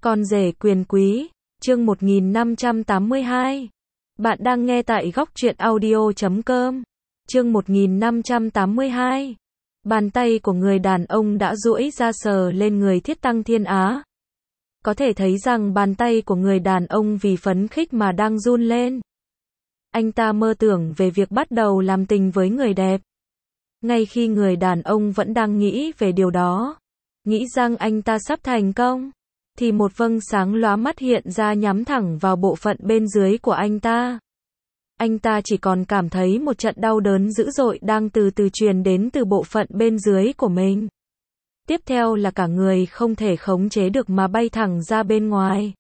Con rể quyền quý, chương 1582. Bạn đang nghe tại góc truyện audio.com. Chương 1582. Bàn tay của người đàn ông đã duỗi ra sờ lên người Thiết Tăng Thiên Á. Có thể thấy rằng bàn tay của người đàn ông vì phấn khích mà đang run lên. Anh ta mơ tưởng về việc bắt đầu làm tình với người đẹp. Ngay khi người đàn ông vẫn đang nghĩ về điều đó, nghĩ rằng anh ta sắp thành công, thì một vầng sáng lóa mắt hiện ra nhắm thẳng vào bộ phận bên dưới của anh ta. Anh ta chỉ còn cảm thấy một trận đau đớn dữ dội đang từ từ truyền đến từ bộ phận bên dưới của mình. Tiếp theo là cả người không thể khống chế được mà bay thẳng ra bên ngoài,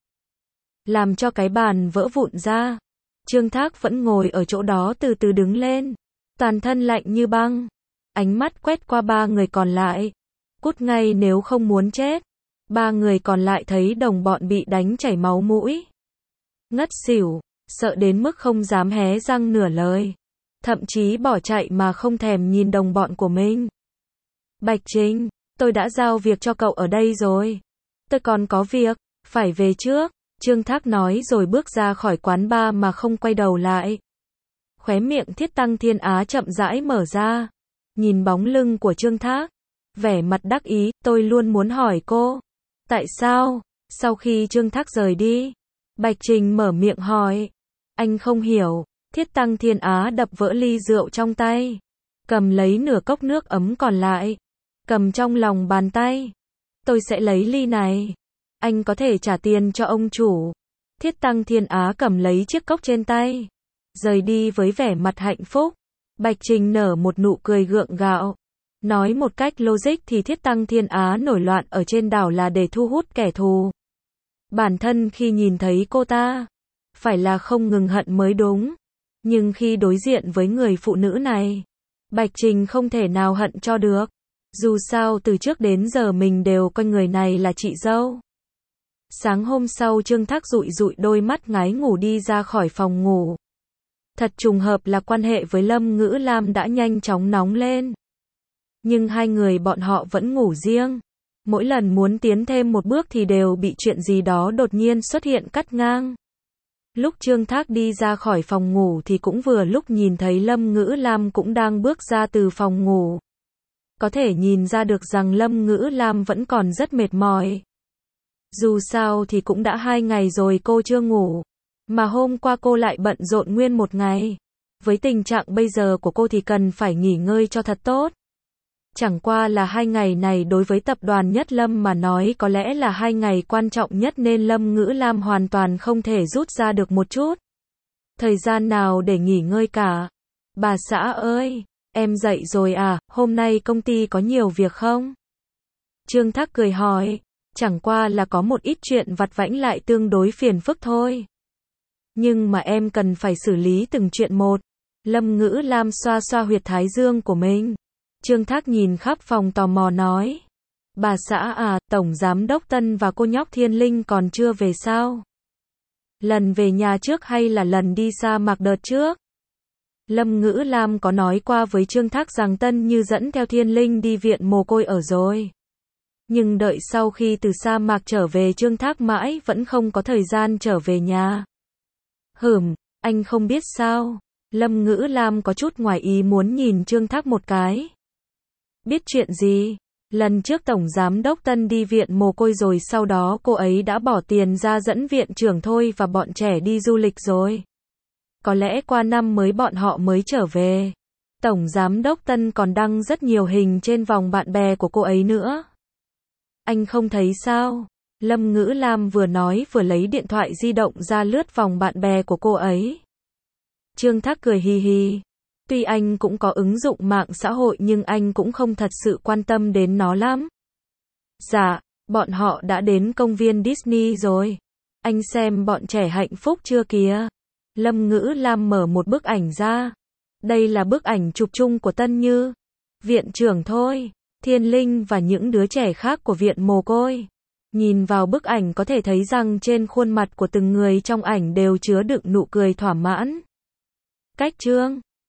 làm cho cái bàn vỡ vụn ra. Trương Thác vẫn ngồi ở chỗ đó từ từ đứng lên, toàn thân lạnh như băng. Ánh mắt quét qua ba người còn lại. Cút ngay nếu không muốn chết. Ba người còn lại thấy đồng bọn bị đánh chảy máu mũi, ngất xỉu, sợ đến mức không dám hé răng nửa lời, thậm chí bỏ chạy mà không thèm nhìn đồng bọn của mình. Bạch Trinh, tôi đã giao việc cho cậu ở đây rồi. Tôi còn có việc, phải về trước. Trương Thác nói rồi bước ra khỏi quán bar mà không quay đầu lại. Khóe miệng Thiết Tăng Thiên Á chậm rãi mở ra, nhìn bóng lưng của Trương Thác, vẻ mặt đắc ý. Tôi luôn muốn hỏi cô, tại sao? Sau khi Trương Thác rời đi, Bạch Trình mở miệng hỏi. Anh không hiểu. Thiết Tăng Thiên Á đập vỡ ly rượu trong tay, cầm lấy nửa cốc nước ấm còn lại, cầm trong lòng bàn tay. Tôi sẽ lấy ly này, anh có thể trả tiền cho ông chủ. Thiết Tăng Thiên Á cầm lấy chiếc cốc trên tay, rời đi với vẻ mặt hạnh phúc. Bạch Trình nở một nụ cười gượng gạo, nói một cách logic thì Thiết Tăng Thiên Á nổi loạn ở trên đảo là để thu hút kẻ thù. Bản thân khi nhìn thấy cô ta, phải là không ngừng hận mới đúng. Nhưng khi đối diện với người phụ nữ này, Bạch Trình không thể nào hận cho được. Dù sao từ trước đến giờ mình đều coi người này là chị dâu. Sáng hôm sau Trương Thác dụi dụi đôi mắt ngái ngủ đi ra khỏi phòng ngủ. Thật trùng hợp là quan hệ với Lâm Ngữ Lam đã nhanh chóng nóng lên. Nhưng hai người bọn họ vẫn ngủ riêng. Mỗi lần muốn tiến thêm một bước thì đều bị chuyện gì đó đột nhiên xuất hiện cắt ngang. Lúc Trương Thác đi ra khỏi phòng ngủ thì cũng vừa lúc nhìn thấy Lâm Ngữ Lam cũng đang bước ra từ phòng ngủ. Có thể nhìn ra được rằng Lâm Ngữ Lam vẫn còn rất mệt mỏi. Dù sao thì cũng đã 2 ngày rồi cô chưa ngủ. Mà hôm qua cô lại bận rộn nguyên một ngày. Với tình trạng bây giờ của cô thì cần phải nghỉ ngơi cho thật tốt. Chẳng qua là 2 ngày này đối với tập đoàn Nhất Lâm mà nói có lẽ là 2 ngày quan trọng nhất nên Lâm Ngữ Lam hoàn toàn không thể rút ra được một chút thời gian nào để nghỉ ngơi cả. Bà xã ơi, em dậy rồi à, hôm nay công ty có nhiều việc không? Trương Thác cười hỏi, chẳng qua là có một ít chuyện vặt vãnh lại tương đối phiền phức thôi. Nhưng mà em cần phải xử lý từng chuyện một. Lâm Ngữ Lam xoa xoa huyệt thái dương của mình. Trương Thác nhìn khắp phòng tò mò nói. Bà xã à, Tổng Giám Đốc Tân và cô nhóc Thiên Linh còn chưa về sao? Lần về nhà trước hay là lần đi sa mạc đợt trước? Lâm Ngữ Lam có nói qua với Trương Thác rằng Tân Như dẫn theo Thiên Linh đi viện mồ côi ở rồi. Nhưng đợi sau khi từ sa mạc trở về Trương Thác mãi vẫn không có thời gian trở về nhà. Anh không biết sao? Lâm Ngữ Lam có chút ngoài ý muốn nhìn Trương Thác một cái. Biết chuyện gì? Lần trước Tổng Giám Đốc Tân đi viện mồ côi rồi sau đó cô ấy đã bỏ tiền ra dẫn viện trưởng Thôi và bọn trẻ đi du lịch rồi. Có lẽ qua năm mới bọn họ mới trở về. Tổng Giám Đốc Tân còn đăng rất nhiều hình trên vòng bạn bè của cô ấy nữa. Anh không thấy sao? Lâm Ngữ Lam vừa nói vừa lấy điện thoại di động ra lướt vòng bạn bè của cô ấy. Trương Thác cười hì hì. Tuy anh cũng có ứng dụng mạng xã hội nhưng anh cũng không thật sự quan tâm đến nó lắm. Dạ, bọn họ đã đến công viên Disney rồi. Anh xem bọn trẻ hạnh phúc chưa kìa. Lâm Ngữ Lam mở một bức ảnh ra. Đây là bức ảnh chụp chung của Tân Như, viện trưởng Thôi, Thiên Linh và những đứa trẻ khác của viện mồ côi. Nhìn vào bức ảnh có thể thấy rằng trên khuôn mặt của từng người trong ảnh đều chứa đựng nụ cười thỏa mãn. Cách chương